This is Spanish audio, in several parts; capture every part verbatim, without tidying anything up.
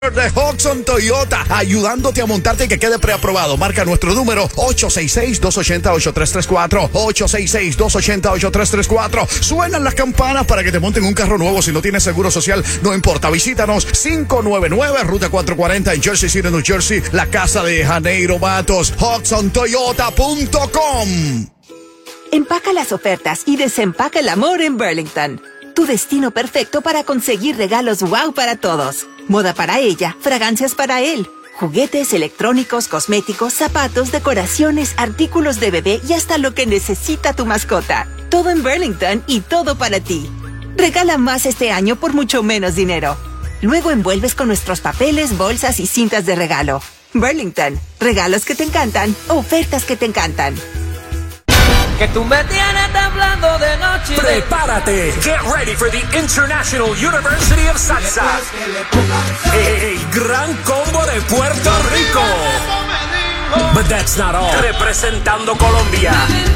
de Hudson Toyota, ayudándote a montarte y que quede preaprobado. Marca nuestro número ocho seis seis, dos ocho cero, ocho tres tres cuatro, ocho seis seis, dos ocho cero, ocho tres tres cuatro. Suenan las campanas para que te monten un carro nuevo. Si no tienes seguro social, no importa. Visítanos cinco nueve nueve, Ruta cuatrocientos cuarenta en Jersey City, New Jersey, la casa de Janeiro Matos, hudson toyota punto com. Empaca las ofertas y desempaca el amor en Burlington. Tu destino perfecto para conseguir regalos wow para todos. Moda para ella, fragancias para él. Juguetes, electrónicos, cosméticos, zapatos, decoraciones, artículos de bebé y hasta lo que necesita tu mascota. Todo en Burlington y todo para ti. Regala más este año por mucho menos dinero. Luego envuelves con nuestros papeles, bolsas y cintas de regalo. Burlington, regalos que te encantan, ofertas que te encantan. Que tú me tienes temblando de noche. Prepárate. Get ready for the International University of Salsa. El gran combo de Puerto Rico. But that's not all. Representando Colombia.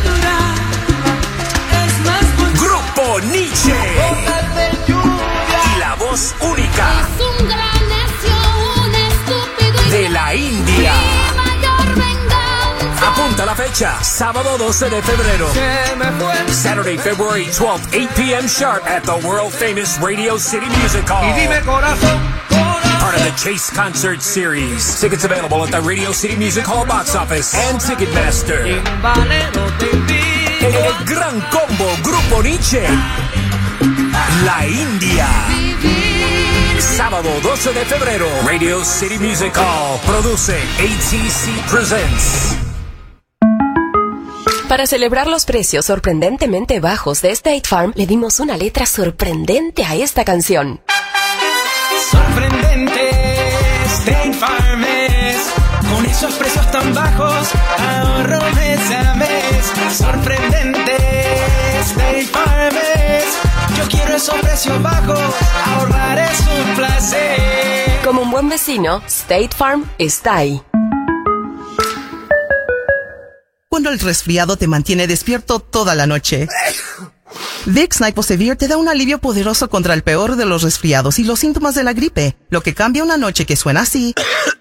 Grupo Nietzsche. Y la voz única de la India. Apunta la fecha, sábado doce de febrero. Saturday, February twelfth, eight p.m. sharp at the world-famous Radio City Music Hall. Y dime corazón, corazón. Part of the Chase Concert Series. Tickets available at the Radio City Music Hall box office and Ticketmaster. El gran combo Grupo Nietzsche. La India. Sábado doce de febrero. Radio City Music Hall. Produce A T C Presents. Para celebrar los precios sorprendentemente bajos de State Farm, le dimos una letra sorprendente a esta canción. Sorprendente, State Farm es. Con esos precios tan bajos, ahorro mes a mes. Sorprendente, State Farm es. Yo quiero esos precios bajos, ahorrar es un placer. Como un buen vecino, State Farm está ahí. Cuando el resfriado te mantiene despierto toda la noche. Vicks Nyposevir te da un alivio poderoso contra el peor de los resfriados y los síntomas de la gripe, lo que cambia una noche que suena así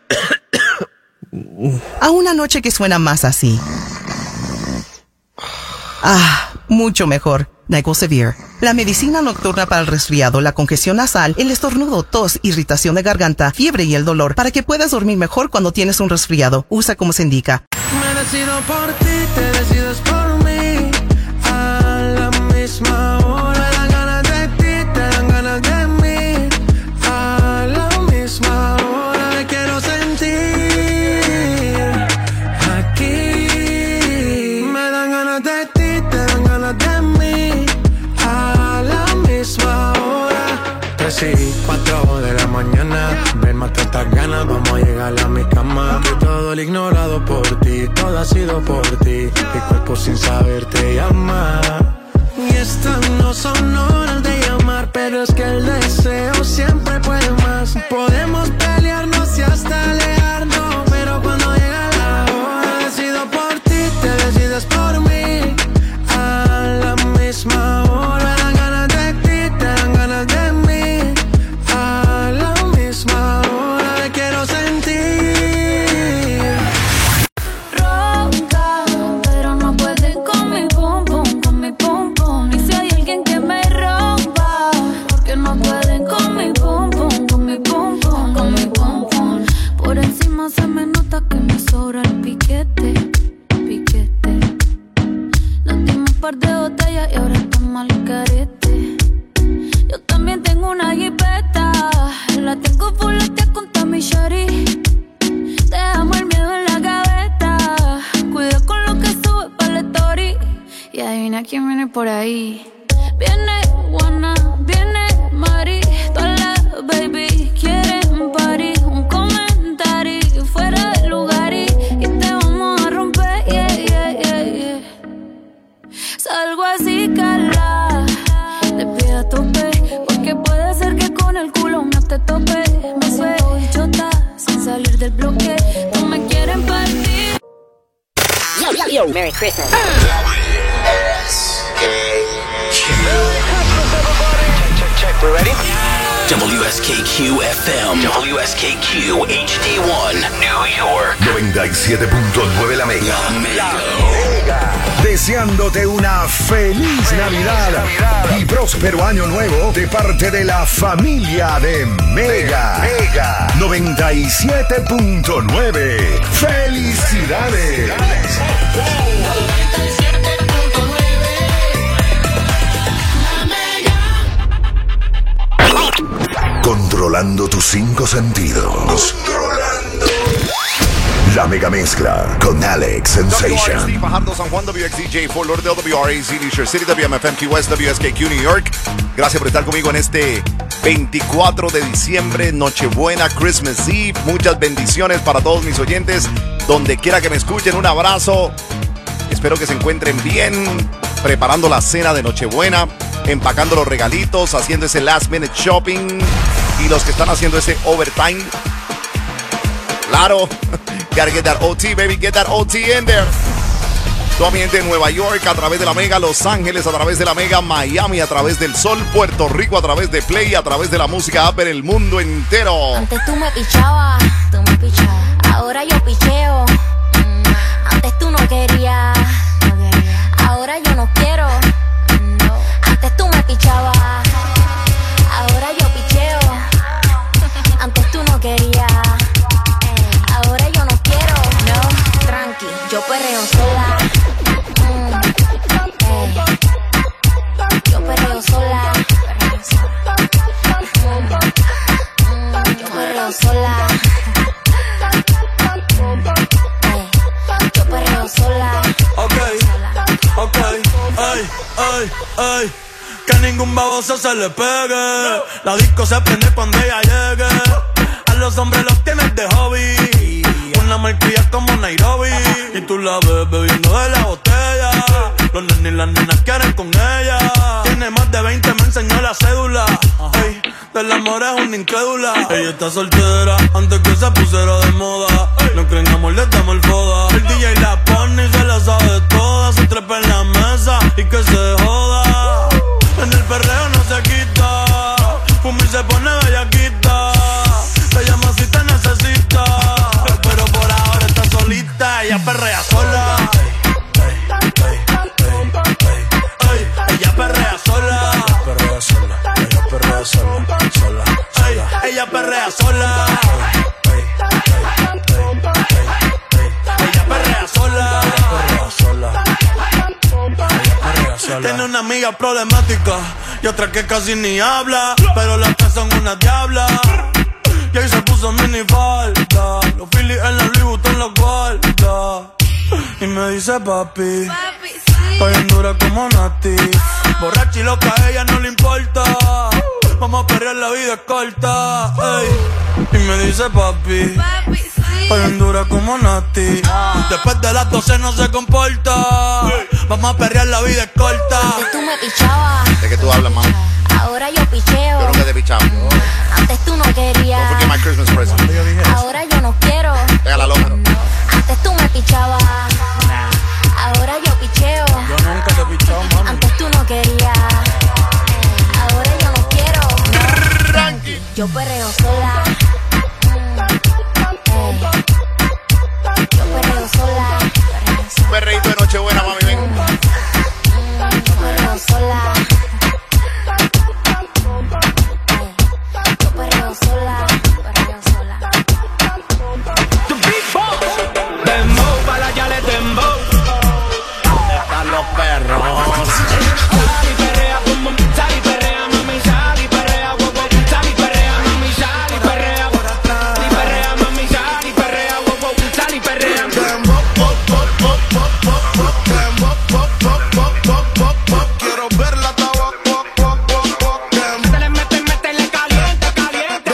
a una noche que suena más así. Ah, mucho mejor. Nyposevir, la medicina nocturna para el resfriado, la congestión nasal, el estornudo, tos, irritación de garganta, fiebre y el dolor, para que puedas dormir mejor cuando tienes un resfriado. Usa como se indica. Me decido por ti, te decides por mí. A la misma hora. Me dan ganas de ti, te dan ganas de mí. A la misma hora me quiero sentir aquí. Me dan ganas de ti, te dan ganas de mí. A la misma hora. Tres y cuatro de la mañana. Ven, mata estas ganas, vamos a llegar a mi cama. Que todo el ignorado por ti, todo ha sido por ti. Mi cuerpo sin saber te llama. Y estas no son horas de llamar, pero es que el deseo siempre puede más. Podemos pelearnos y hasta alejarnos, pero cuando llega la hora decido por ti, te decides por mí. A la misma hora. Me dan ganas de ti, te dan ganas de mí. A la misma hora me quiero sentir. Ronca, pero no pueden con mi pum pum, con mi pum pum. Y si hay alguien que me rompa, porque no pueden con mi pum pum, con mi pum pum, con mi pum pum. Por encima se me nota que me sobra el piquete, piquete. Nos dimos un par de botellas y ahora estamos al carete. Yo también tengo una jipeta, la tengo fuletea con Tommy Shari. Te amo el miedo en la gaveta, cuida con lo que sube para la story. Y adivina quién viene por ahí. Viene Juana, viene Mari, todas las baby quieren party. Un comentario fuera de lugar y, y te vamos a romper, yeah, yeah, yeah, yeah. Salgo así, cala, te pido a tope, porque puede ser que con el culo no te tope. Me suelto y chota, sin salir del bloque, no me quieren partir. Yo, yo, yo, Merry Christmas. Check, check, check, we ready? W S K Q F M, W S K Q H D uno, New York. noventa y siete punto nueve La Mega. La Mega. Deseándote una feliz Navidad, Navidad y próspero año nuevo de parte de la familia de Mega. Mega noventa y siete punto nueve. ¡Felicidades! Controlando tus cinco sentidos. Controlando. La Mega Mezcla con Alex Sensation. W R C Fajardo, San Juan, W X D J, Fort Lauderdale, W R A C, Leisure City, W M F M, Key West, W S K Q, New York. Gracias por estar conmigo en este veinticuatro de diciembre, Nochebuena, Christmas Eve. Muchas bendiciones para todos mis oyentes, donde quiera que me escuchen. Un abrazo. Espero que se encuentren bien, preparando la cena de Nochebuena, empacando los regalitos, haciendo ese last minute shopping, y los que están haciendo ese overtime. Claro, gotta get that O T, baby, get that O T in there. Toda mi gente en Nueva York a través de la Mega, Los Ángeles a través de la Mega, Miami a través del Sol, Puerto Rico a través de Play, a través de la música app en el mundo entero. Antes tú me pichabas, tú me pichabas, ahora yo picheo. Antes tú no querías, no quería. Ahora yo no quiero. No. Antes tú me pichabas, ahora yo picheo. Antes tú no querías, ahora yo no quiero. No, tranqui, yo perreo sola. Mm. Ey. Yo perreo sola. Mm. Yo perreo sola. Yo perreo sola. Ok, ok, ay, ay, ay. Que ningún baboso se le pegue. La disco se prende cuando ella llegue. A los hombres los tienes de hobby. Una malcria como Nairobi. Y tú la ves bebiendo de la botella. Los nenes y las nenas quieren con ella. Tiene más de veinte, me enseñó la cédula. Ay, del amor es una incrédula. Ella está soltera antes que se pusiera de moda. No creen amor, le damos el foda. El D J la pone y se la sabe toda. Se trepa en la mesa y que se joda. En el perreo no se quita. Fumi se pone bellaquita. Te llama si te necesita. Pero por ahora está solita. Ella perrea sola. Ella perrea sola. Perrea sola. Ella perrea sola. Sola. Sola. Ella perrea sola. Ella perrea sola. Perrea sola. Tiene una amiga problemática y otra que casi ni habla, pero las tres son una diabla. Y ahí se puso mini falta, los Phillies en la Louis Vuitton los guarda. Y me dice papi, papi sí. Estoy bien dura como Nati. Borracha y loca, a ella no le importa. Vamos a perrear, la vida es corta. Ey. Y me dice papi, papi sí. Estoy bien dura como Nati. Después de las doce no se comporta. Vamos a perrear, la vida es corta. Antes tú me pichabas. ¿De qué tú hablas, man? Ahora yo picheo. Yo nunca te pichaba. Antes tú no querías. Don't forget my Christmas present. Ahora yo no quiero. Pégala loca. Antes tú me pichabas. Ahora yo picheo. Yo nunca te he pichado, mami. Antes tú no querías. Ahora yo no quiero. No. Yo perreo sola. Ey. Yo perreo sola. Un perreíto de Nochebuena, mami, ven. Yo perreo sola. Yo perreo sola. Perreo sola. Dembow, para la yale dembow. ¿Dónde están los perros? Sal y perrea, pum, pum, sal y perrea, mami, sal y perrea, wow, wow, sal y perrea, mami, sal y perrea, sal y perrea, mami, sal y perrea, wow, wow, sal y perrea. Quiero verla Métele, métele, métele caliente, caliente.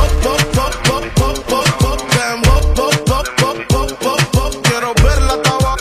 Quiero verla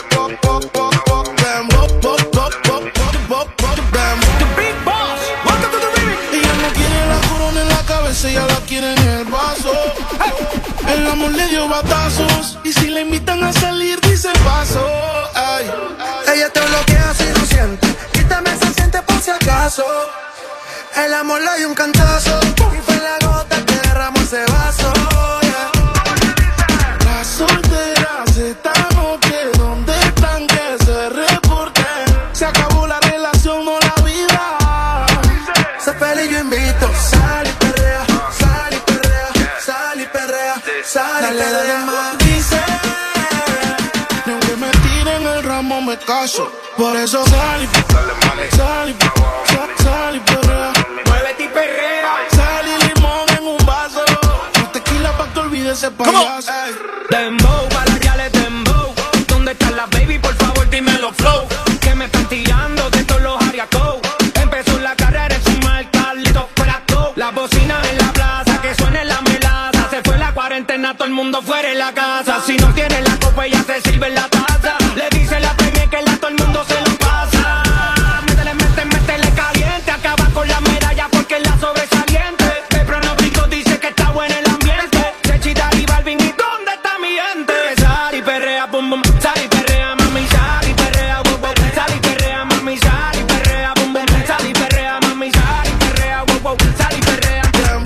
Ella no quiere la corona en la cabeza, ella la quiere en el vaso. El amor le dio batazos y si le invitan a salir dice paso. Ay. Ella te bloquea si no siente, quítame se siente por si acaso. El amor le dio un cantazo y fue la gota que derramó ese vaso. Yeah. Las solteras estamos que ¿dónde están? Que se reporten. Se acabó la relación, no la vida. Se feliz, yo invito. Sal y perrea, sal y perrea, sal y perrea, sal y perrea. Dale más, dice. Ni aunque me tiren el ramo me caso. Por eso sal y perrea, sal y perrea, sal y perrea. Muévete y perrea. Sal y limón en un vaso. No tequila pa' que olvides ese payaso. Dembow, para las yales dembow. ¿Dónde están las baby? Por favor dímelo flow. Que me están tirando de todos los ariacos. Empezó la carrera encima del Carlito fuera todo. Las bocinas en la plaza, que suene la melaza. Se fue la cuarentena, todo el mundo fuera en la casa. Si no tiene la copa ella se sirve en la taza. Le dice la premia que la todo el mundo se lo pasa. Métele, métele, métele caliente. Acaba con la medalla porque es la sobresaliente. El pronóstico dice que está bueno el ambiente. Sechita y Balvin, ¿y dónde está mi gente? Sal y perrea, bum bum. Sal y perrea, mami, sal y perrea, wow, wow. Sal y perrea, mami, sal y perrea, bum bum. Sal y perrea, mami, sal y perrea, wow, wow. Sal y perrea.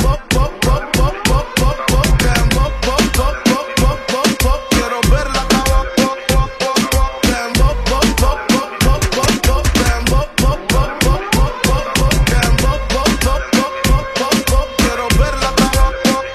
Quiero verla acabar. Quiero verla acabar.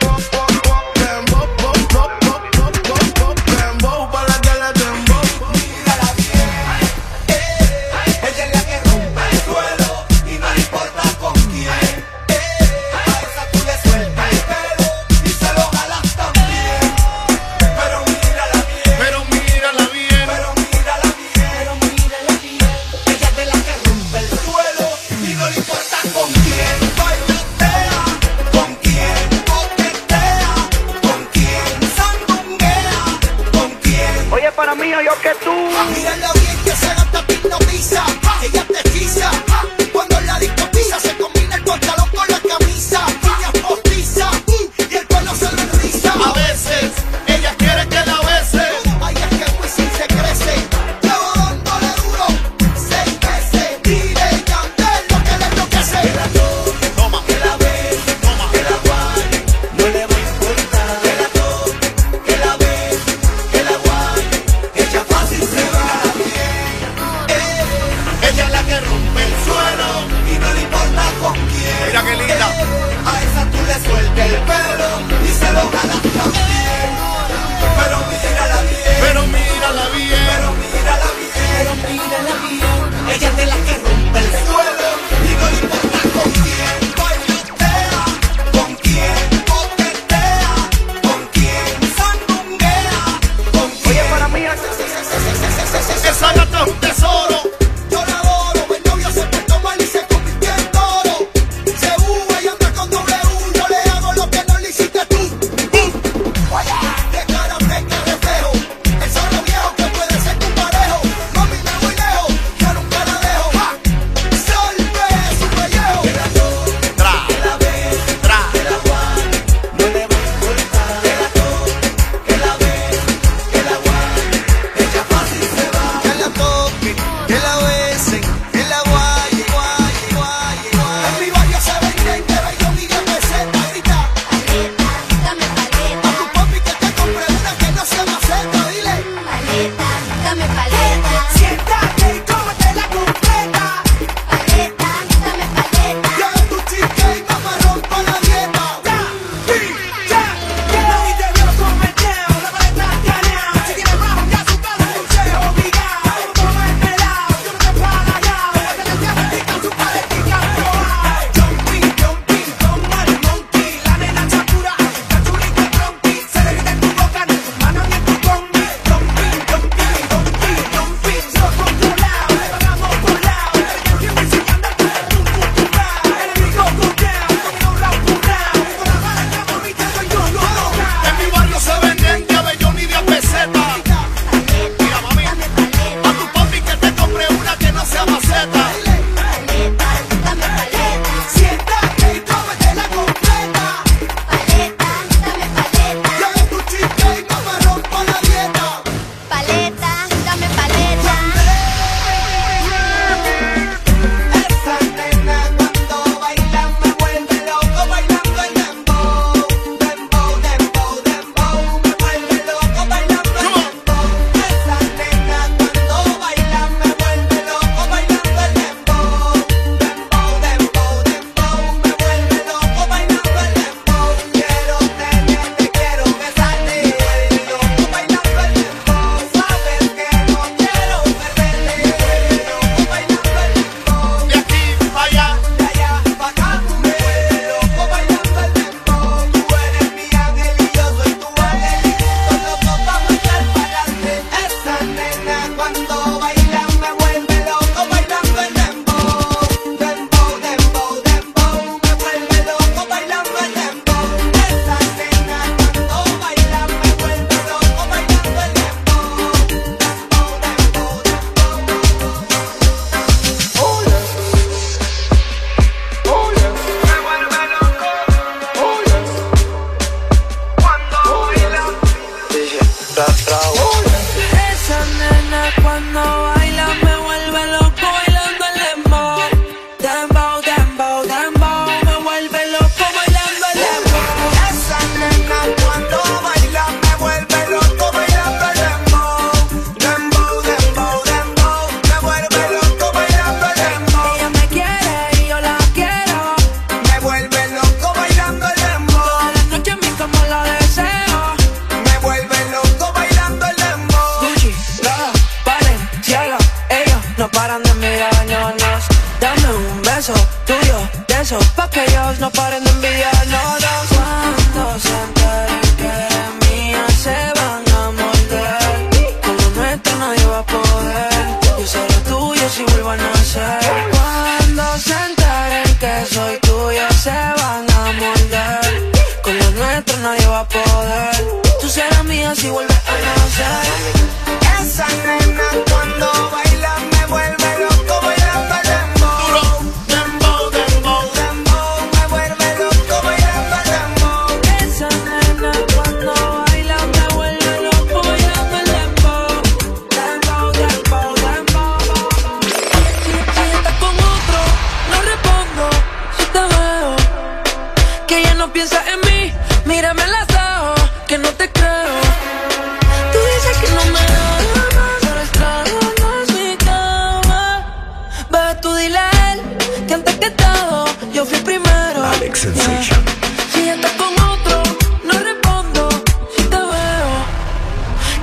Dembow pa' la que le dembow. Mírala bien, eh, ella es la que rompe el suelo y no le importa con quién. Eh, a esa tú le sueltas el pelo y se lo jalas también. Pero mírala bien, Pero mírala bien. pero mírala bien, pero mírala bien. Ella es de la que rompe el suelo y no le importa con quién. Bailotea, con quién coquetea, con quién sandunguea, con quién. Oye, para mí, yo que tú. Mírala bien que se gasta no pisa. Ella te pisa. Cuando la disco pisa se combina el pantalón con la camisa. Ella postiza y el pelo se le enriza. A veces, ella quiere que la bese. Ay, es que Wisin se crece. Llevo dándole duro seis veces. Dile Yandel lo que le enloquece. Que la toque, Toma. que la bese, que la guarde, no le va a importar. Que la toque, que la bese, que la guarde, ella fácil se va bien. Ella es la que rompe el suelo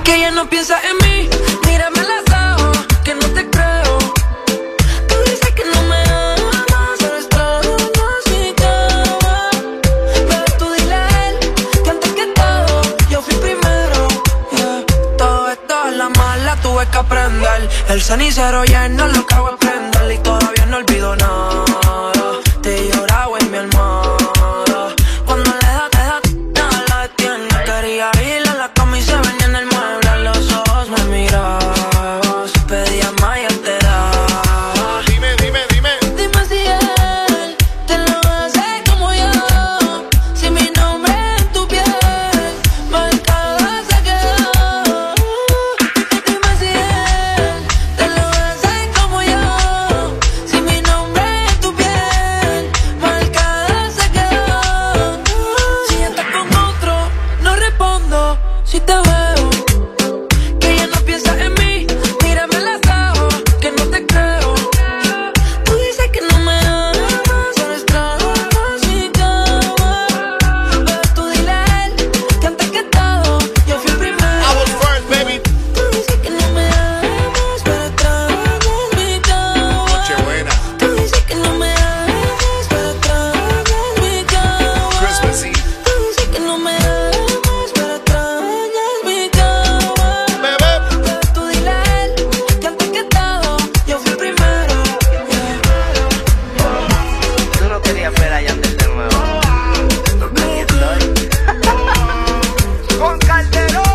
Que ella no piensa en mí, mírame a los ojos, que no te creo. Tú dices que no me amas, solo extrañas mi cama. Pero tú dile a él, que antes que todo, yo fui primero, yeah. Todo esto es la mala, tuve que aprender. El cenicero lleno, lo que hago es prender. Y todavía no olvido nada, te lloraba en mi almohada. Cuando le da, te da, nada la detiene. Quería ir a la cama y se venía en el mueble. A los ojos me mirabas, pedía más y él te daba. Dime, dime, dime. Dime si él te lo hace como yo. Si mi nombre en tu piel marcado se quedó. Dime si él te lo hace como yo. Si mi nombre en tu piel marcado se quedó. Si estás con otro, no respondo. Si te veo, que ella no piensa en mí, mírame a los ojos, que no te creo. Tú dices que no me amas, solo extrañas mi cama. Pero tú dile a él, que antes que todo, yo fui el primero. I was first, baby. Tú dices que no me amas, pero extrañas mi cama. Nochebuena. Tú dices que no me amas, pero extrañas mi cama. Christmas Eve. Tú dices que no me amas, pero extrañas mi cama. Bebé. Pero tú dile a él, que antes que todo, yo fui el primero, yeah. Tú no querías ver a Yandel de nuevo. Aquí estoy. Con Calderón.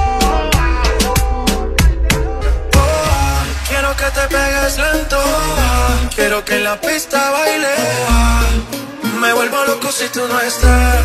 Quiero que te pegues lento. Quiero que en la pista baile. Me vuelvo loco si tú no estás.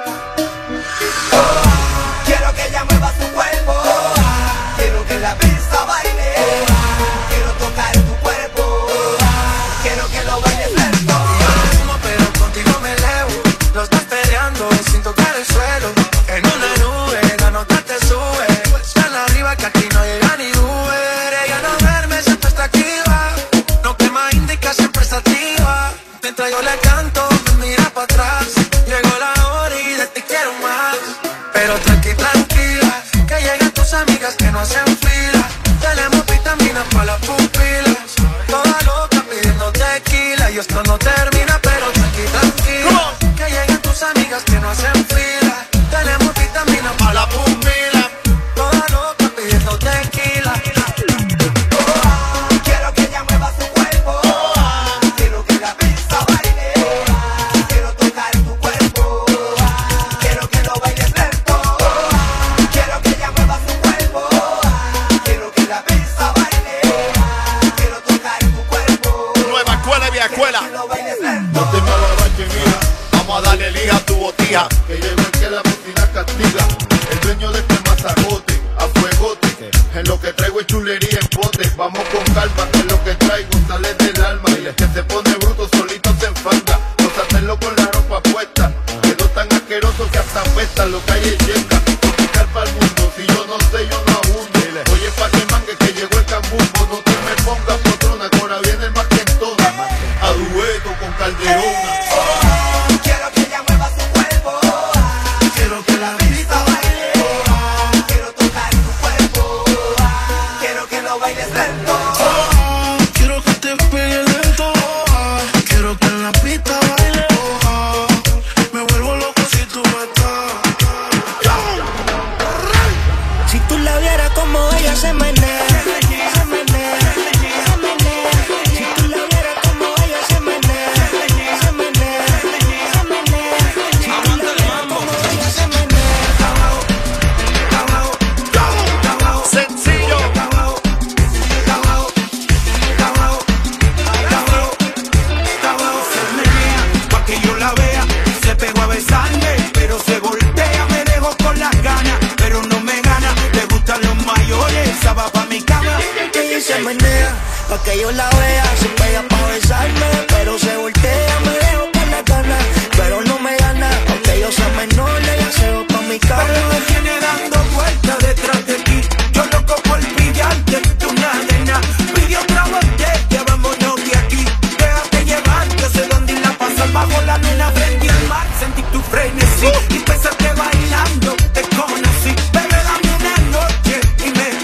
Quiero que ella mueva su cuerpo. Quiero que la pista baile. Quiero tocar tu cuerpo. Quiero que lo bailes lento. Pero contigo me elevo. Lo estás peleando sin tocar el suelo. En una nube la nota te sube. Tan arriba que aquí no llega ni Uber. Ella no duerme, siempre está activa. No quema indica, siempre está activa. Mientras yo le canto, me mira para atrás. Llegó la hora y de ti quiero más. Pero tranqui, tranquila, que lleguen tus amigas que no hacen fila. Tenemos vitaminas para las pupilas. Toda loca pidiendo tequila. Y esto no termina, pero tranqui, tranquila, que lleguen tus amigas que no hacen fila. Tenemos vitaminas para la pupila. Toda loca pidiendo tequila. Quiero que ella mueva su cuerpo. Quiero que la pista baile. Quiero tocar tu cuerpo. Quiero que lo bailes lento. Quiero que ella mueva su cuerpo. Quiero que la pista baile. Quiero tocar tu cuerpo. Nueva escuela y vieja escuela. Que lo bailes lento. No te me ababaches, mija. Vamos a darle liga a tu botija. Que llegó el que la bocina castiga. El dueño de este mazagote, a fuegote. En lo que traigo es chulería en pote. Vamos con calma, que lo que traigo sale del alma. Y el que se pone bruto solito se enfanga. No se hacerlo con la ropa puesta. Quedó tan asqueroso que hasta apesta. Lo que hay es yenga. Tropical para el mundo. Si yo no sé, yo no abundo. Oye, pa' que mangue que llegó el cambumbo. No te me pongas potrona, que ahora viene el más que en todas. A dueto con Calderón. Quiero que ella mueva su cuerpo. Quiero que la Pista baile. Quiero tocar tu cuerpo. Quiero que lo bailes lento. quiero que te pegue lento. Quiero que en la pista baile. Me vuelvo loco si tú no estás. Si tú la vieras como ella se menea, se menea, se menea. Si tú la vieras como ella se menea, se menea, se menea. Si tú la vieras como ella se menea. Sencillo. Pa' que yo la vea, se pegó a besarme, pero se voltea, me dejó con las ganas, pero no me gana, le gustan los mayores, esa va pa' mi cama. Ella se menea, pa' que yo la vea, se pega pa' besarme, pero se voltea, me dejo con las ganas, pero no me gana, aunque yo sea menor, ella se va pa' mi cama. Pero me viene dando vueltas detrás de ti, yo loco por pillarte, tú una nena, pide otra botella, vámonos de aquí, déjate llevar, yo sé dónde ir a pasar bajo la luna, frente al mar, sentí tu frenesí, y pensaste bailando, te conocí, bebé, dame una noche, y me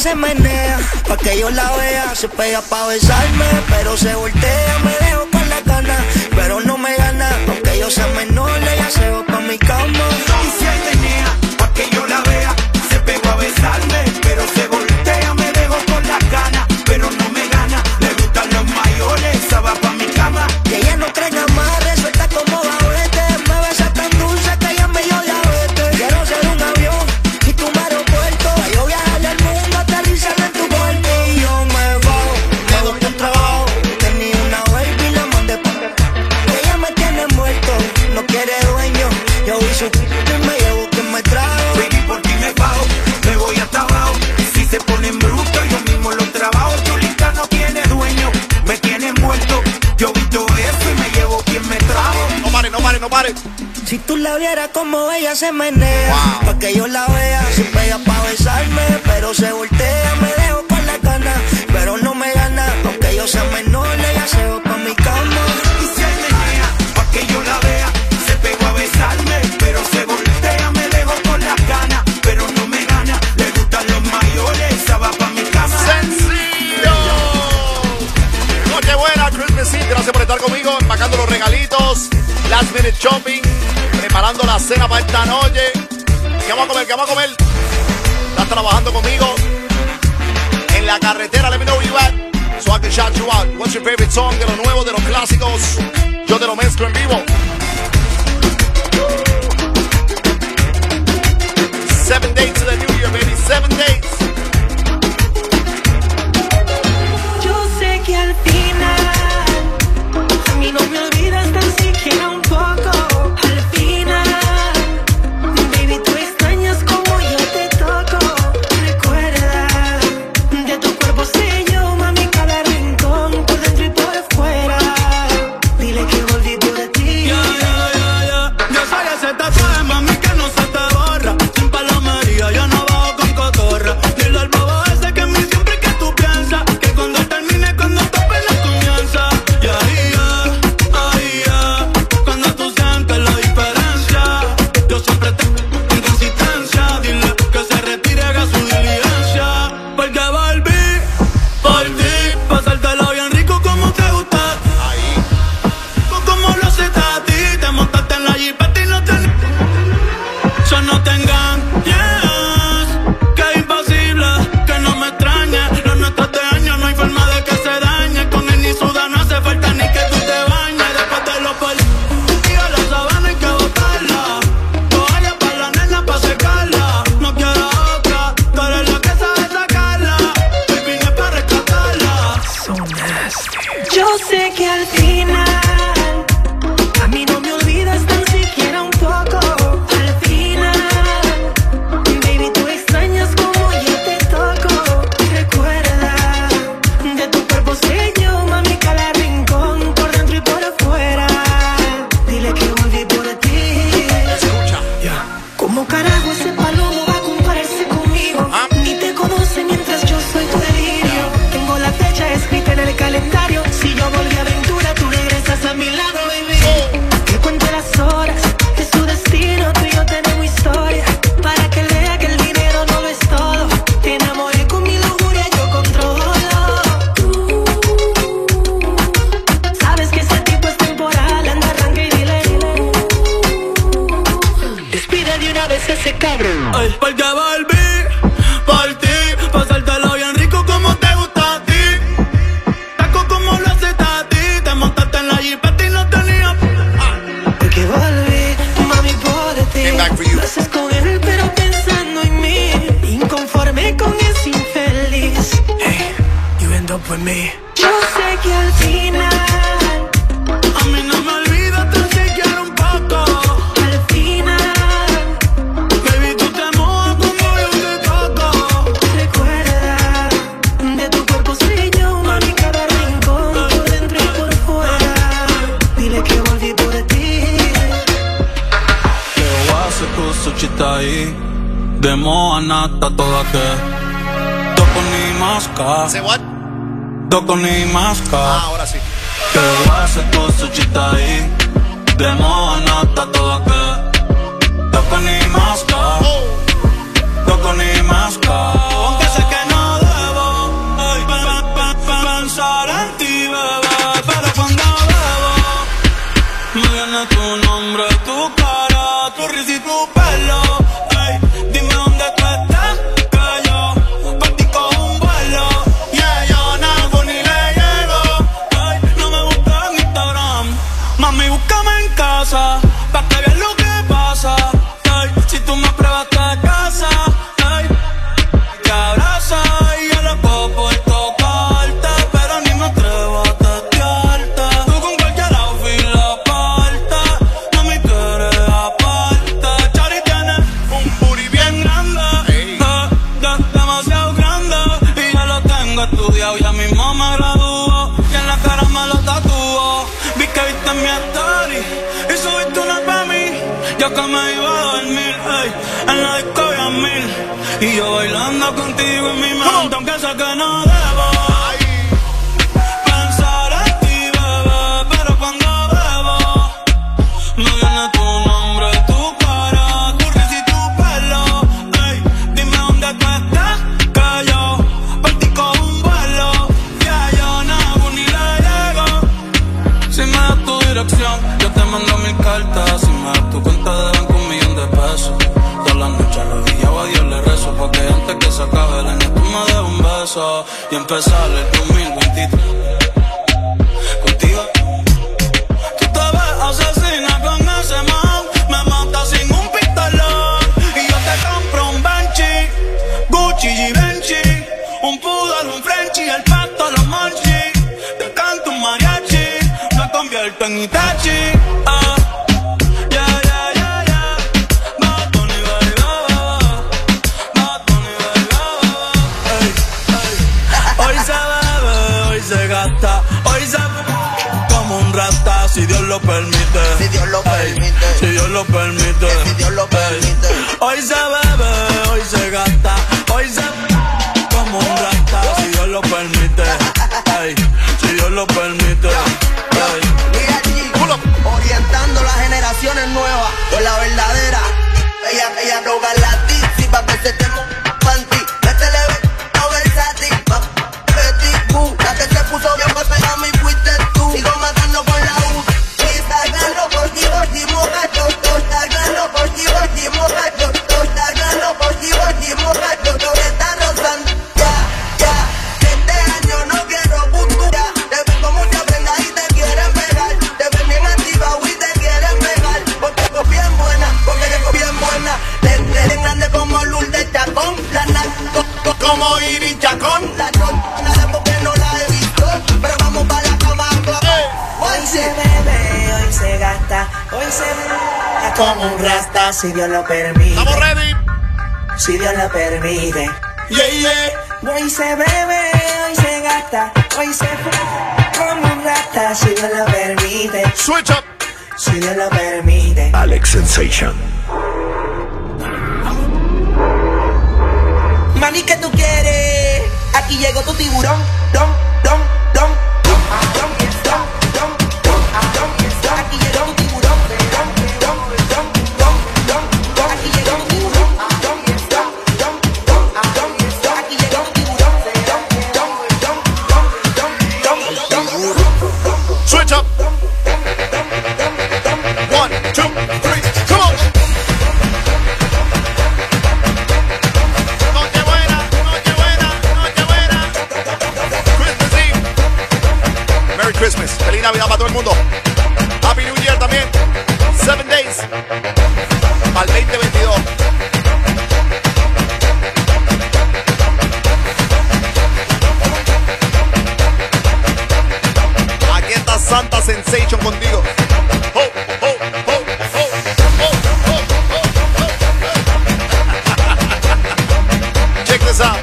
se menea, pa' que yo la vea. Se pega pa' besarme, pero se voltea. Me dejo con la gana, pero no me gana. Aunque yo sea menor, ella se va pa' mi cama. Y se menea, pa' que yo la vea. Se pegó a besarme, pero se voltea. Me dejo con la gana, pero no me gana. Le gustan los mayores, esa va pa' mi cama. Y ella no cree en amarre, suelta como babete. Me besa tan dulce que ella me dio diabetes. Quiero ser un avión y tu aeropuerto, pa' yo viajarle al mundo, aterrizar en tu cuarto. Y yo me bajo, me busco un trabajo. Tenía una baby, la mandé pa' ella me tiene muerto, no quiere dueño. Yo vi su y me llevo que me trajo. Baby, por ti me bajo, me voy hasta abajo. Si se ponen brutos, yo mismo los trabajo. Chulita no tiene dueño, me tiene envuelto. Yo vi todo eso y me llevo quien me trajo. No pare, no pare, no pare. Si tú la vieras como ella se menea, wow, pa' que yo la vea. Se pega pa' besarme, pero se voltea. Me dejo con la gana, pero no me gana. Aunque yo sea menor, ella se va pa' mi cama. Y se menea, pa' que yo la vea. Se pegó a besarme, pero se voltea. Me dejo con la gana, pero no me gana. Le gustan los mayores, esa va pa' mi cama. ¡Sencillo! Nochebuena, Christmas Eve. Gracias por estar conmigo, empacando los regalitos. Last minute shopping, preparando la cena para esta noche. ¿Qué vamos a comer? ¿Qué vamos a comer? Estás trabajando conmigo en la carretera. Let me know where you at, so I can shout you out. What's your favorite song? De los nuevos, de los clásicos. Yo te lo mezclo en vivo. Seven days to the new year, baby. Seven days. Yo sé que al final a mí no me olvidas tan siquiera un poco. Al final, baby, tú extrañas como yo te toco. Recuerda, de tu cuerpo sé yo, mami, cada rincón, por dentro y por fuera. Dile que volví por ti. Yeah, yeah, yeah, yeah. Yo soy ese tatuaje, mami, que no se te borra. Sin palomería, yo no bajo con cotorra. Dile al bobo ese que en mí siempre que tú piensas. Que cuando termine, cuando tope la comienza. Y ahí ya, ahí ya. Cuando tú sientes la diferencia, yo siempre te inconsistencia. Dile que se retire, haga su diligencia. Porque volví por ti, pasártelo bien rico como te gusta. Como lo haces a ti, te montaste en la jipeta y no te... Yo no te engañes, que es imposible que no me extrañes. Los nuestros de años no hay forma de que se dañe. Con él ni suda, no hace falta ni que tú te bañes. Después de los pelos, tira la sabana hay que botarla. Toalla para la nena pa' secarla. No quiero otra, tú eres la que sabe sacarla. Hoy vine pa' rescatarla. So nasty. Yo sé que al final a mí no me olvidas tan siquiera un poco. Al final, baby, tú extrañas como yo te toco. Recuerda, de tu cuerpo sé yo, mami, cada rincón, por dentro y por afuera. Dile que volví por ti. Escucha. ¿Cómo carajo ese palomo va a compararse conmigo? Ni te conoce mientras yo soy tu delirio. Tengo la fecha escrita en el calendario. Si yo volví a aventura, tú regresas a mi lado, baby. Que cuente las horas, es su destino. Tú y yo tenemos historia. Para que él vea que el dinero no lo es todo. Te enamoré con mi lujuria, yo controlo. Tú sabes que ese tipo es temporal. Anda, arranca y dile. Despide de una vez ese cabrón. Ay, porque volví por ti, pasártelo bien rico como te gusta a ti. Taco como lo haces a ti, te montaste en la jipeta y no tenía. Porque volví, mami, por ti. Came back for you. Lo haces con él, pero pensando en mí. Inconforme con ese infeliz. Hey, you end up with me. Yo sé que al final A mí no me olvidas tan siquiera un poco. al final, Baby, tú te mojas como yo te toco. recuerda, de tu cuerpo soy yo, mami, cada rincón, por dentro y por fuera. Dile que volví por ti. Que hace cosa chita ahí. De moa nata toda que. Toco ni masca. Say what? Toco ni masca. Ah, ahora sí. Que hace cosa chita ahí. De moa nata toda que. Toco ni masca. Toco ni masca. Aunque sé que no conmigo estudiado, ya mismo me graduó y en la cara me lo tatuó. Vi que viste mi story y subiste una pa' mí. Yo que me iba a dormir, ey, en la disco había mil. Y yo bailando contigo en mi mente, aunque sé que no debo pensar en ti, bebé, pero cuando bebo me viene tu nombre, tu cara, tu risa y tu pelo. Ey, dime dónde tú estás, que yo partí con un vuelo. Ya yo no hago ni le llego. Si me das tu dirección, yo te mando mil cartas. Si me das tu cuenta de banco, un millón de pesos. Todas las noches arrodillado a Dios le rezo, porque antes que se acabe el año tú me des un beso y empezar el dos mil veintitrés contigo. Tú te ves asesina con ese man, me mata sin un pistolón. Y yo te compro un Banshee, Gucci y Benchi, un poodle, un Frenchie, el pato, los monchi. Te canto un mariachi, me convierto en Itachi. Ah, yeah, yeah, yeah, yeah. Bad Bunny, baby, Bad Bunny, baby, ey, ey. Hoy se bebe, hoy se gasta, hoy se como un rata, si Dios lo permite. Si Dios lo Ey, permite. si Dios lo permite. Que si Dios lo permite. Ey. Hoy se bebe, hoy se gasta, hoy se como un rata, si Dios lo permite. Ey, si Dios lo permite. Ey. Mira allí, orientando las generaciones nuevas con la verdadera. Ella, ella droga la Dixie pa' que se te panty. Métele no versátil, pa' Betty Boo. La que se puso bien pa' pegar mi fuiste tú. Sigo matando con la U. Y sacando por ti, por ti, mojacho. Sacando por ti, por ti, mojacho. Sacando por ti, por ti, mojacho. Lo que está rozando, ya, ya. Este año no quiero cultura. Te ven con mucha prenda y te quieren pegar. Te ven bien activa y te quieren pegar. Porque eres bien buena, porque eres bien buena. Te grande como Lourdes Chacón. La naco como Iris Chacón. La chona porque no la he visto. Pero vamos para la cama. Hoy se bebe, hoy se gasta, hoy se bebe como un rasta, si Dios lo permite. Estamos ready. Si Dios lo permite. Yeah, yeah. Hoy se bebe, hoy se gasta, hoy se fue como un rasta, si Dios lo permite. Switch up. Si Dios lo permite. Alex Sensation. Mami, ¿qué tú quieres? Aquí llegó tu tiburón, don, don, don, don, don, don, don, don, don. Aquí llegó tu tiburón, don, don, don, don, don, don. Aquí llegó tu tiburón, don, don, don, don, don. Aquí llegó tu tiburón, don, don, don, don, don, don. Switch up. One, two, three, come on. Noche buena, noche buena, noche buena. Christmas Eve. Merry Christmas. Feliz Navidad para todo el mundo. Happy New Year también. Seven days. Para el veinte veintidós. Aquí está Santa Sensation contigo. Ho, ho, ho, ho, ho, ho, ho, ho. Check this out.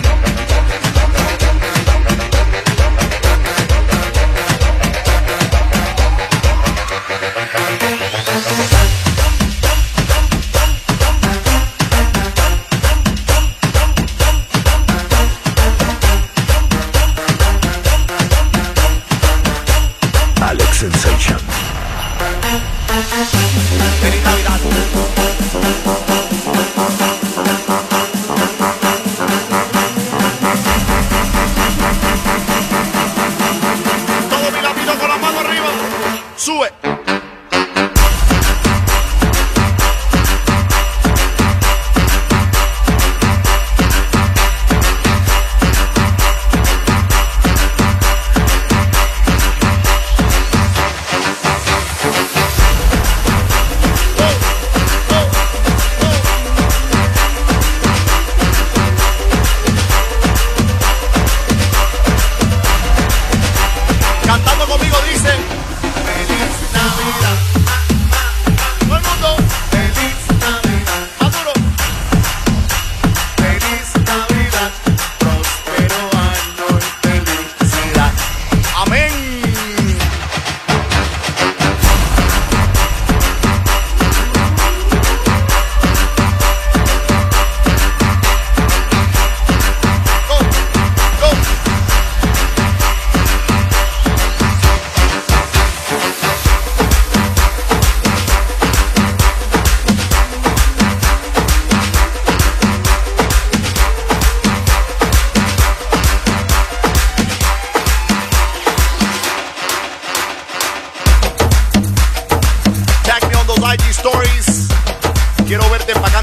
Alex Sensation. Feliz Navidad. Todo mi latino con la mano arriba. Sube. Cantando conmigo dice: Feliz Navidad.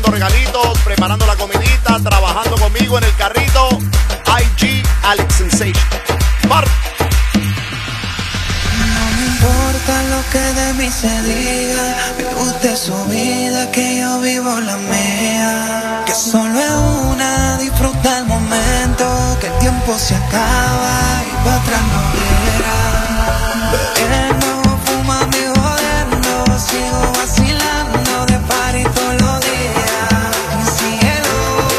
los regalitos, preparando la comidita, trabajando conmigo en el carrito. I G Alex Sensation. Mar. No me importa lo que de mí se diga, vive usted su vida, que yo vivo la mía. Que solo es una, disfruta el momento, que el tiempo se acaba y para atrás no viera. Bebiendo, fumando y jodiendo, sigo vacilando de party todos los días. Mi cielo.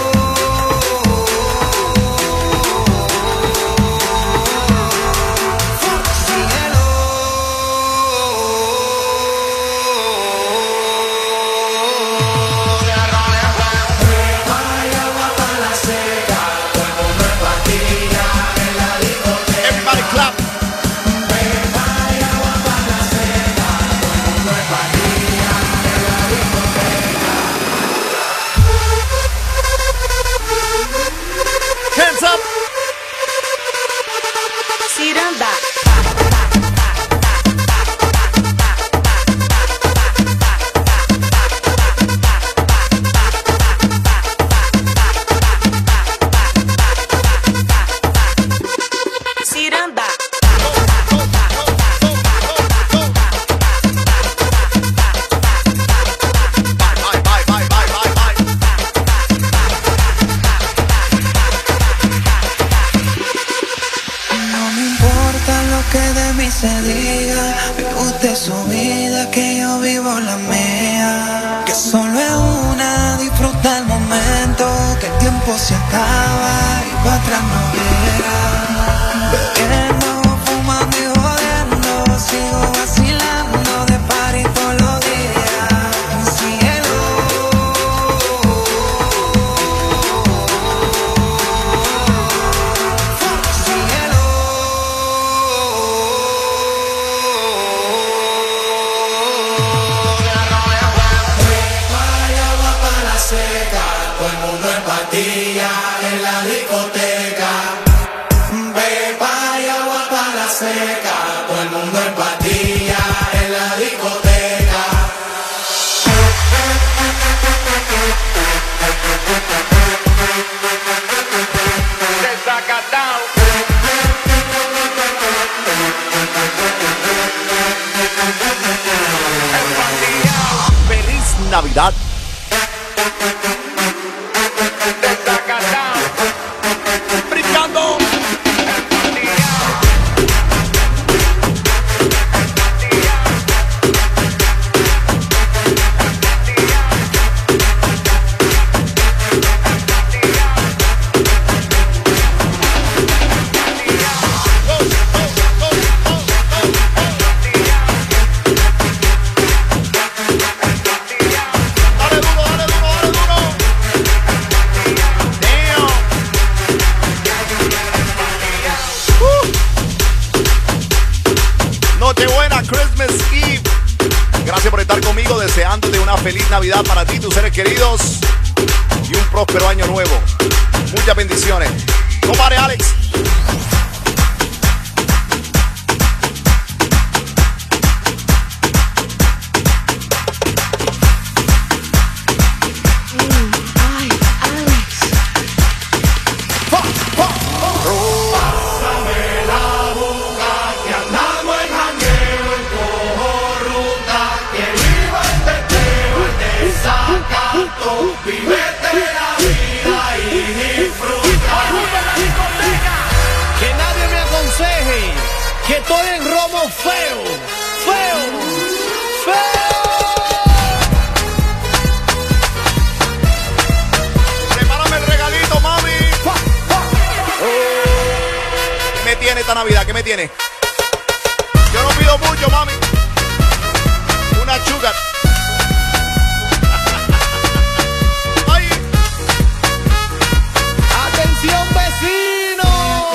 Everybody clap. Hands up. Ciranda. Ciranda. Bye, bye, bye, bye, bye, bye. No me importa lo que de mí se diga, vive usted su vida, que yo vivo la mía. Que solo es una, disfruta el momento, que el tiempo se acaba y para atrás no viera. Bebiendo, fumando y jodiendo, sigo vacilando de party todos los días. Mi cielo. Feliz Navidad. Brincando. Nochebuena, Christmas Eve. Gracias por estar conmigo, deseándote una feliz Navidad para ti, tus seres queridos, y un próspero año nuevo. Muchas bendiciones. Compadre Alex. Que nadie me aconseje que estoy en romo feo, feo, feo. Prepárame el regalito, mami. ¿Qué me tiene esta Navidad? ¿Qué me tiene? Yo no pido mucho, mami. Una sugar. Atención, vecino.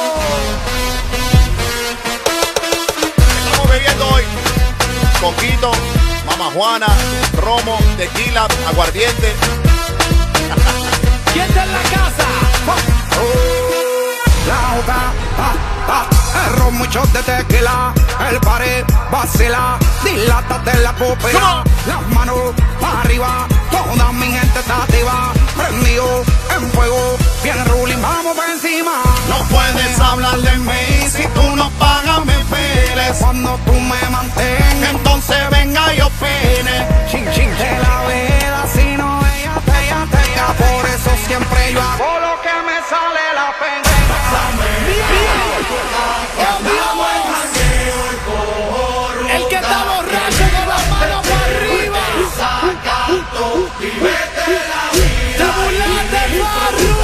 Estamos bebiendo hoy coquito, Mama Juana, romo, tequila, aguardiente. ¿Quién está en la casa? la juca, ah, ah. El ron, muchos de tequila, el pared vacila, dilátate la pupila, las manos para arriba, toda mi gente está activa, prendido en fuego, viene ruling, vamos por encima. No puedes hablar de mí, si tú no pagas me peles. Cuando tú me mantengas, entonces venga y opine. Chin, chin, de la vida, si no ella te ella, te ella. Por eso siempre yo hago lo que me sale la pena. El que está borracho con las manos para arriba. Y vete la vida. Te burlaste, Farru.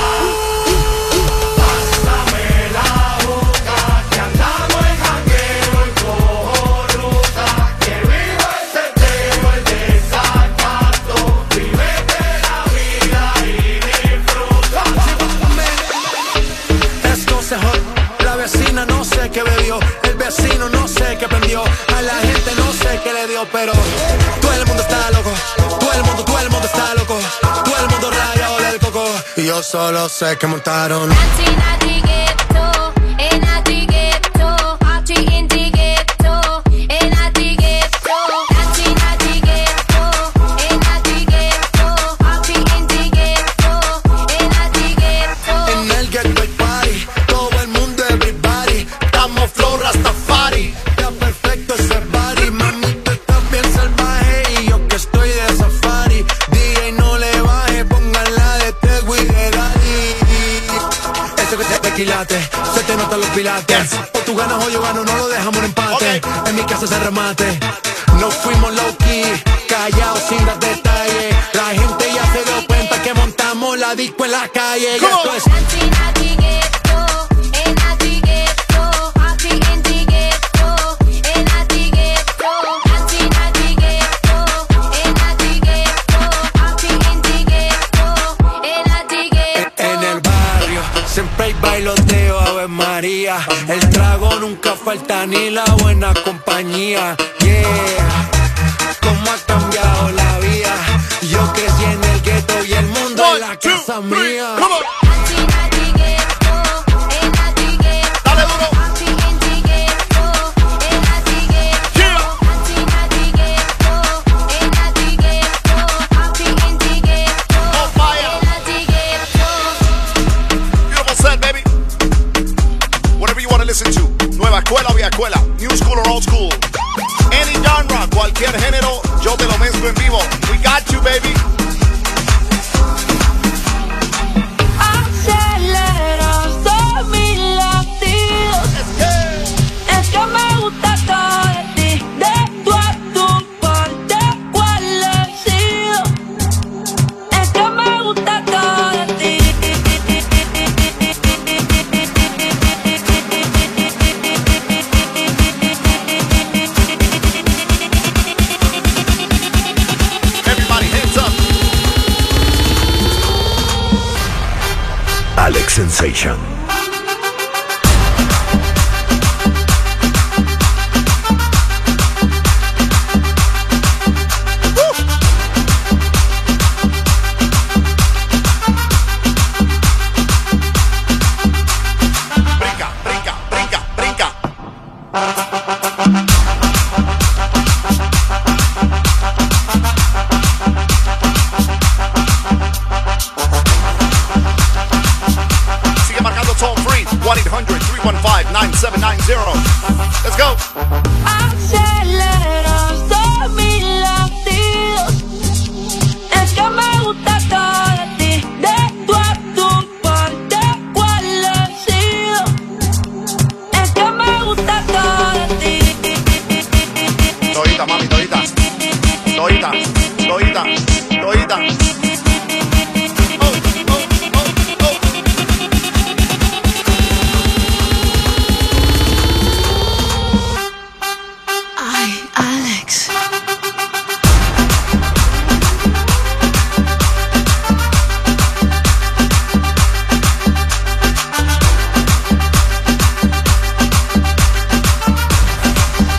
Pásame la boca, que andamos en jangueo y cojo ruta. Que viva el seteo, el desacato. Y vete la vida y disfruta. Esto se jodió. La vecina no sé qué bebió, el vecino no sé qué prendió, a la gente no sé qué le dio, pero todo el mundo está loco, todo el mundo, todo el mundo está loco, todo el mundo rayado del coco, y yo solo sé que montaron. Se te notan los pilates. O tú ganas o yo gano, no lo dejamos en empate. Okay. En mi casa se remate. No fuimos low key, callados sin dar detalles. La gente ya se dio cuenta que montamos la disco en la calle. Y esto es siempre hay bailoteo, Ave María. El trago nunca falta ni la buena compañía. Yeah, cómo ha cambiado la vida. Yo crecí en el gueto y el mundo es la casa mía. Dale duro. Listen to nueva escuela o vieja escuela, new school or old school, any genre, cualquier género, yo te lo mezclo en vivo. We got you, baby. Acelerando mis latidos. Es que me gusta todo de ti, de tu a tu parte, cuál he sido. Es que me gusta todo de ti. Alex Sensation. Brinca, brinca, brinca, brinca. one eight hundred, three one five, nine seven nine zero. Let's go. Acelerando mis latidos. Es que me gusta todo de ti, de tu a tu parte, cuál he sido. Es que me gusta todo de ti. Todita, mami, todita. Todita, todita, todita.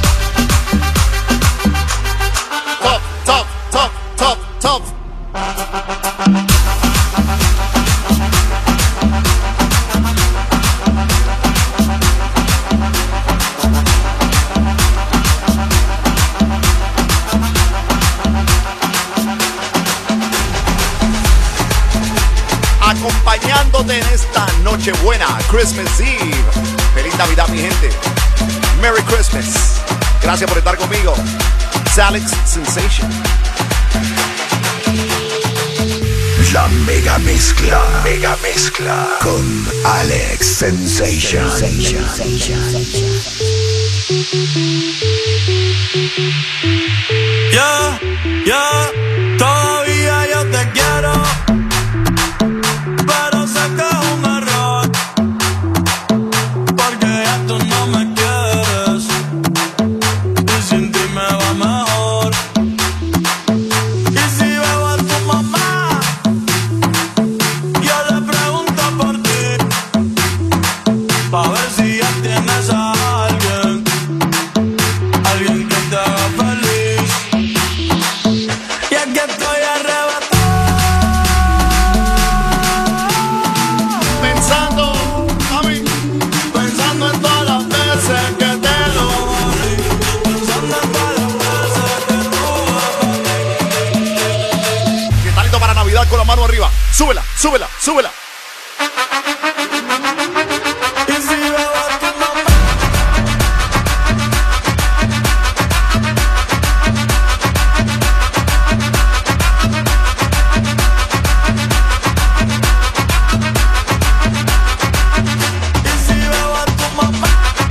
Tough, tough, tough, tough. Nochebuena, Christmas Eve. Feliz Navidad, mi gente. Merry Christmas. Gracias por estar conmigo. Alex Sensation. La mega mezcla, mega mezcla con Alex Sensation. Ya, ya, todavía yo te quiero, pero sé que es un error, porque ya tú no me quieres, y sin ti me va mejor. Y si veo a tu mamá, yo le pregunto por ti, pa' ver si ya tienes a alguien, alguien que te haga feliz. Y aquí estoy arrebatado, pensando, mami, pensando en todas las veces que te lo di, pensando en todas las veces que tú. ¿Qué tal listo para Navidad con la mano arriba? Súbela, súbela, súbela. Y si veo a tu mamá, y si veo a tu mamá,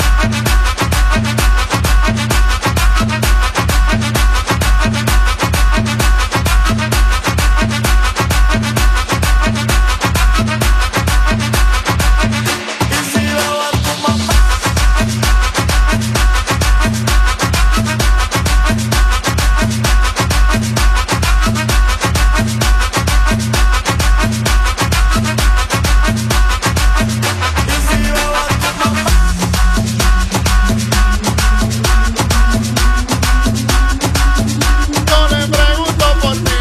y si veo a tu mamá, y si veo a tu mamá, Yo le pregunto por ti.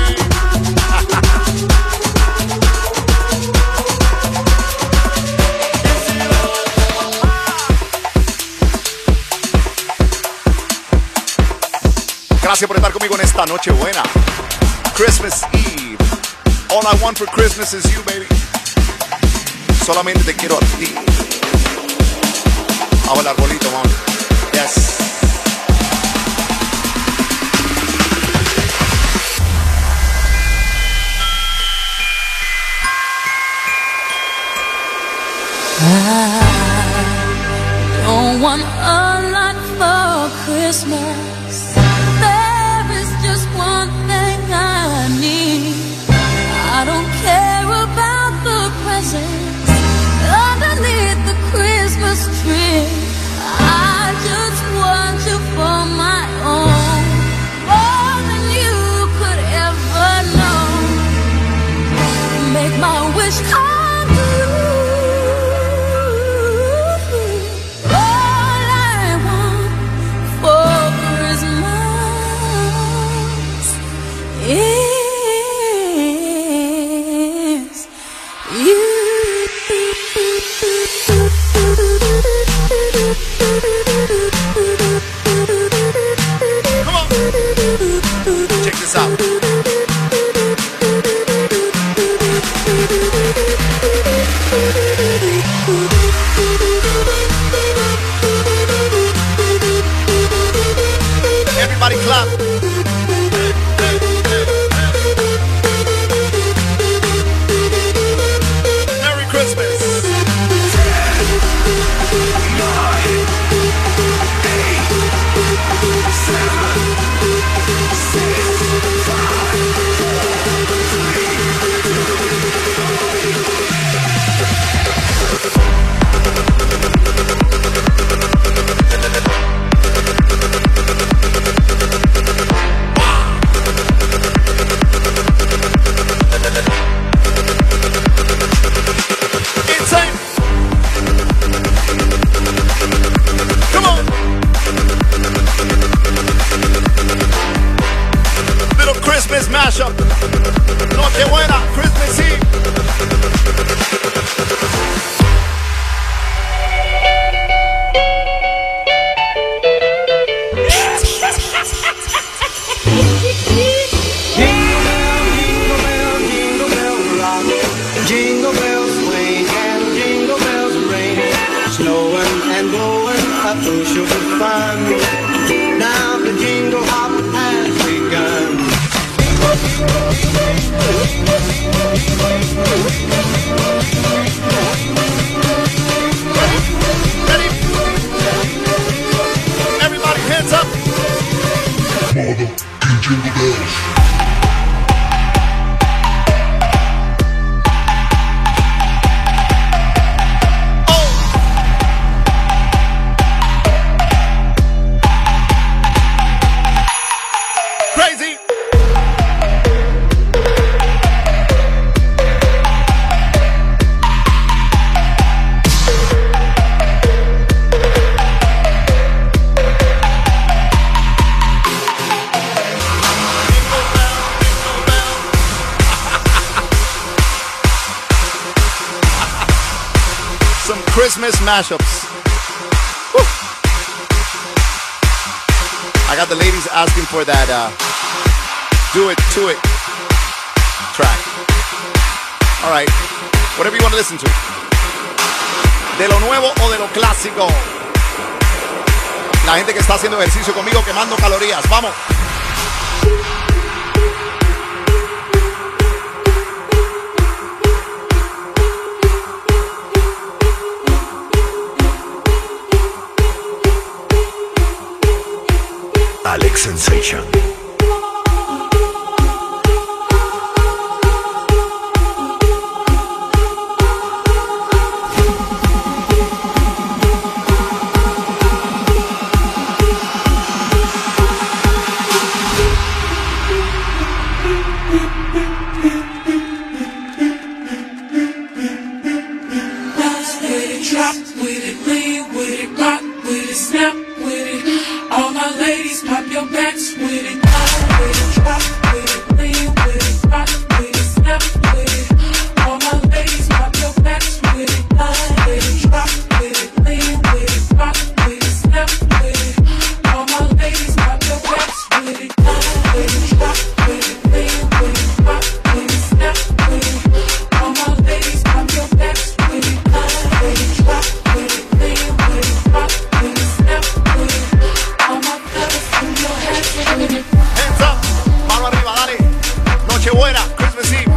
Gracias por estar conmigo en esta noche buena. Christmas Eve. All I want for Christmas is you, baby. Solamente te quiero a ti. Bajo el arbolito, mami. Yes. I don't want a lot for Christmas. There is just one thing I need. I don't care about the presents underneath the Christmas tree. I just want you for my own, more than you could ever know. Make my wish come true. All I want for Christmas is you. Come on. Check this out. Everybody clap. Merry Christmas. Insane. Come on. Little Christmas mashup. Nochebuena, Christmas Eve. Jingle bell, jingle bell rock, jingle bells swing and jingle going, I thought you would find me. Now the jingle hop has begun. Everybody hands up. Mother in Jingle Bells. Crazy. Some Christmas mashups. Woo. I got the ladies asking for that uh, Do It To It track. All right, whatever you want to listen to. De lo nuevo o de lo clásico. La gente que está haciendo ejercicio conmigo quemando calorías. Vamos. Alex Sensation. Bounce with it, drop with it, lean with it, rock with it, snap with it. All my ladies, pop your backs with it. Bounce with it, drop with it, lean with it, rock with it, snap with it. All my ladies, pop your backs with it. Bounce with it, drop with it, lean with it, rock with it, snap with it. All my ladies, pop your backs with it. Bounce with it, drop with it, lean with it, rock with it, snap with it. All my ladies, pop your backs with it. Bounce with it, drop with it, lean with it, rock with it, snap with it. All my fellas, put your hands with it. Hands up. Mano arriba, dale. Nochebuena, Christmas Eve.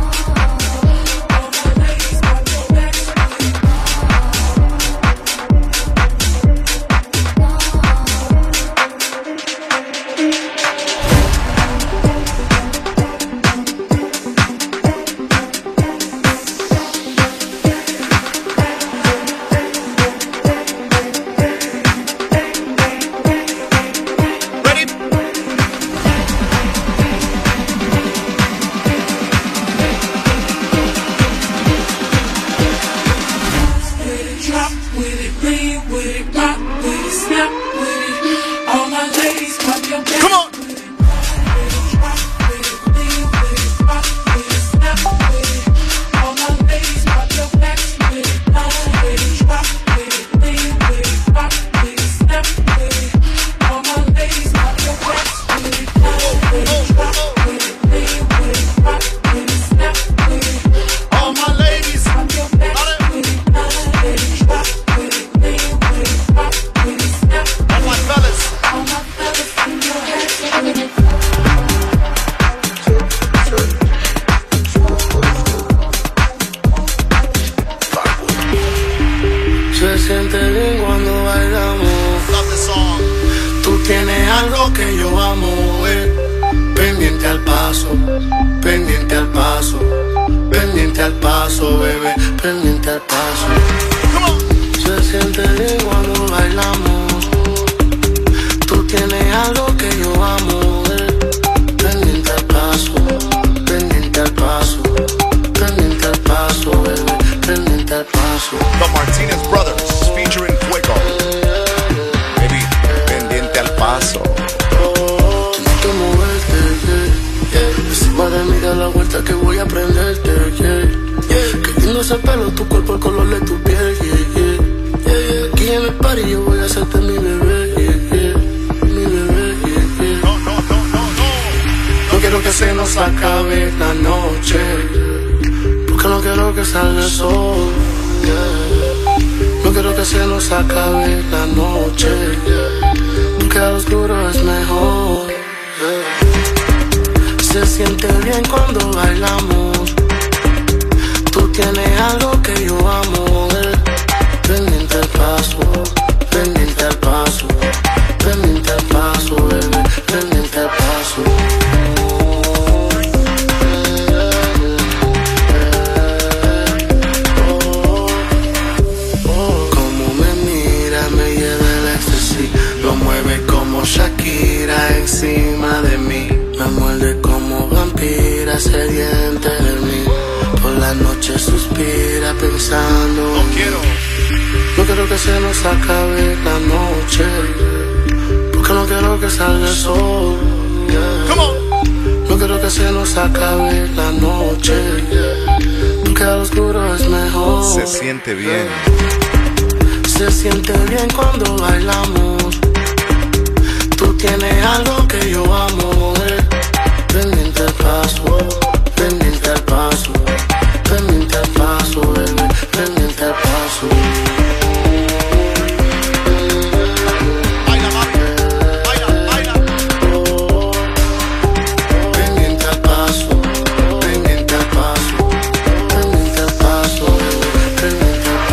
With it, drop with it, lean with it, rock with it, snap with it. All my ladies, pop your back. Come on. All my ladies, pop your backs with it. With it, drop with it, lean with it, rock with it, snap with it. All my ladies, pop your backs with it. With it, drop with it, lean with it, rock with it, snap with it. All my ladies, pop your backs with it. With it, drop with it, lean with it, rock with it, snap with it. All my fellas. All my fellas, put your hands with it. Se siente bien cuando bailamos. Love the song. Tú tienes algo que yo amo, eh. Pendiente al paso, pendiente al paso, pendiente al paso, bebé, pendiente al paso. Se siente bien cuando bailamos. Tú tienes algo que yo amo, eh. Pendiente al paso, pendiente al paso, pendiente al paso, bebé, pendiente al paso. The Martinez Brothers featuring Fuego. Baby, pendiente al paso. Tienes que moverte, yeah, yeah. Encima de mí da la vuelta que voy a prenderte, yeah, yeah. Qué lindo ese pelo, tu cuerpo, el color de tu piel, yeah, yeah, yeah, yeah. Aquí en el party yo voy a hacerte mi bebé, yeah, yeah. Mi bebé, yeah, yeah. No, no, no, no, no. No quiero que se nos acabe la noche, porque no quiero que salga el sol, yeah. No quiero que que se nos acabe la noche, porque a oscuro es mejor. Se siente bien cuando bailamos. Tú tienes algo que yo amo. eh. Pendiente al paso, pendiente al paso, pendiente al paso, bebé, pendiente al paso. Shakira encima de mí, me muerde como vampira sedienta de mí. Por la noche suspira pensando. No quiero, no quiero que se nos acabe la noche, porque no quiero que salga el sol. Yeah. No quiero que se nos acabe la noche, porque al oscuro es mejor. Se siente bien. Se siente bien cuando bailamos. Tú tienes algo que yo amo, eh. Pendiente al paso, pendiente al paso, pendiente al paso, bebé, pendiente al paso. Baila, mami, baila, baila. Pendiente al paso, pendiente al paso, pendiente al paso, bebé, pendiente al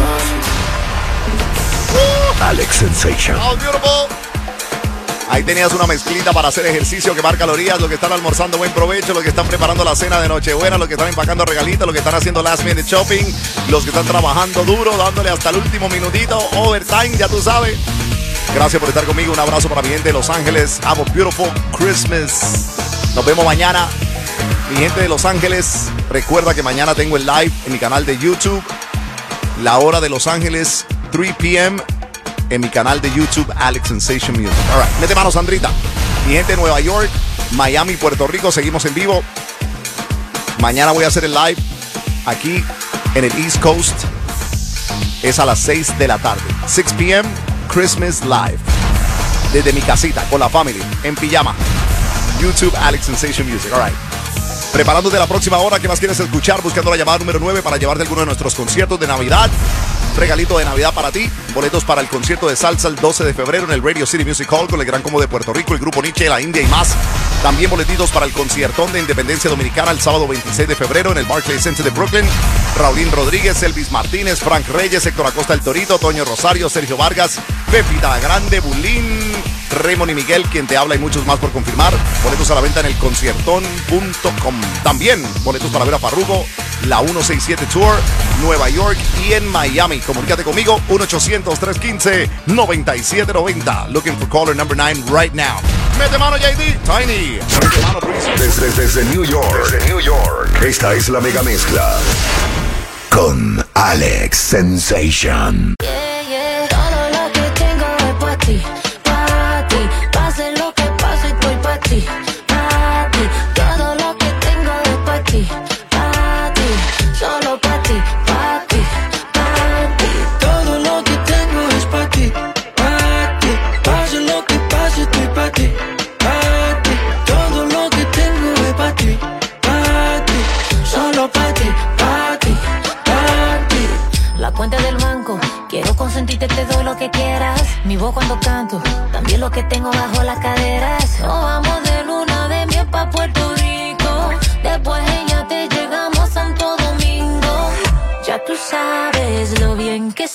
paso. Alex Sensation. Oh, beautiful. Ahí tenías una mezclita para hacer ejercicio, quemar calorías, los que están almorzando, buen provecho, los que están preparando la cena de Nochebuena, los que están empacando regalitos, los que están haciendo last minute shopping, los que están trabajando duro, dándole hasta el último minutito, overtime, ya tú sabes. Gracias por estar conmigo, un abrazo para mi gente de Los Ángeles. Have a beautiful Christmas. Nos vemos mañana. Mi gente de Los Ángeles, recuerda que mañana tengo el live en mi canal de YouTube, la hora de Los Ángeles, tres p m en mi canal de YouTube, Alex Sensation Music. All right, mete mano, Sandrita. Mi gente de Nueva York, Miami, Puerto Rico, seguimos en vivo. Mañana voy a hacer el live aquí en el East Coast. Es a las seis de la tarde. seis p m, Christmas Live. Desde mi casita, con la family, en pijama. YouTube, Alex Sensation Music. All right. Preparándote la próxima hora. ¿Qué más quieres escuchar? Buscando la llamada número nueve para llevarte alguno de nuestros conciertos de Navidad. Regalito de Navidad para ti. Boletos para el concierto de salsa el doce de febrero en el Radio City Music Hall con el Gran Combo de Puerto Rico, el Grupo Nietzsche, la India y más. También boletitos para el conciertón de Independencia Dominicana el sábado veintiséis de febrero en el Barclays Center de Brooklyn. Raulín Rodríguez, Elvis Martínez, Frank Reyes, Héctor Acosta el Torito, Toño Rosario, Sergio Vargas, Pepita Grande, Bulín, Raymond y Miguel, quien te habla, y muchos más por confirmar. Boletos a la venta en el conciertón punto com. También boletos para ver a Farruko, la ciento sesenta y siete Tour, Nueva York y en Miami. Comunícate conmigo, uno ochocientos, trescientos quince, noventa y siete noventa. Looking for caller number nine right now. Mete mano, J D, Tiny. Mete mano, Desde, desde New York, desde New York, esta es la mega mezcla con Alex Sensation. Yeah, yeah. Todo lo que tengo es pa' ti, pa' ti. Pase lo que pase, estoy pa' ti, pa' ti. Todo lo que tengo es pa' ti, pa' ti. Solo pa' ti, pa' ti, pa' ti. Todo lo que tengo es pa' ti, pa' ti. Pase lo que pase, estoy pa' ti, pa' ti. Todo lo que tengo es pa' ti, pa' ti. Solo pa' ti, pa' ti, pa' ti. La cuenta del banco, quiero consentirte, te doy lo que quieras. Mi voz cuando canto, también lo que tengo bajo las caderas. Nos vamos de luna de miel pa' Puerto Rico. Después ella te llegamos a Santo Domingo. Ya tú sabes lo bien que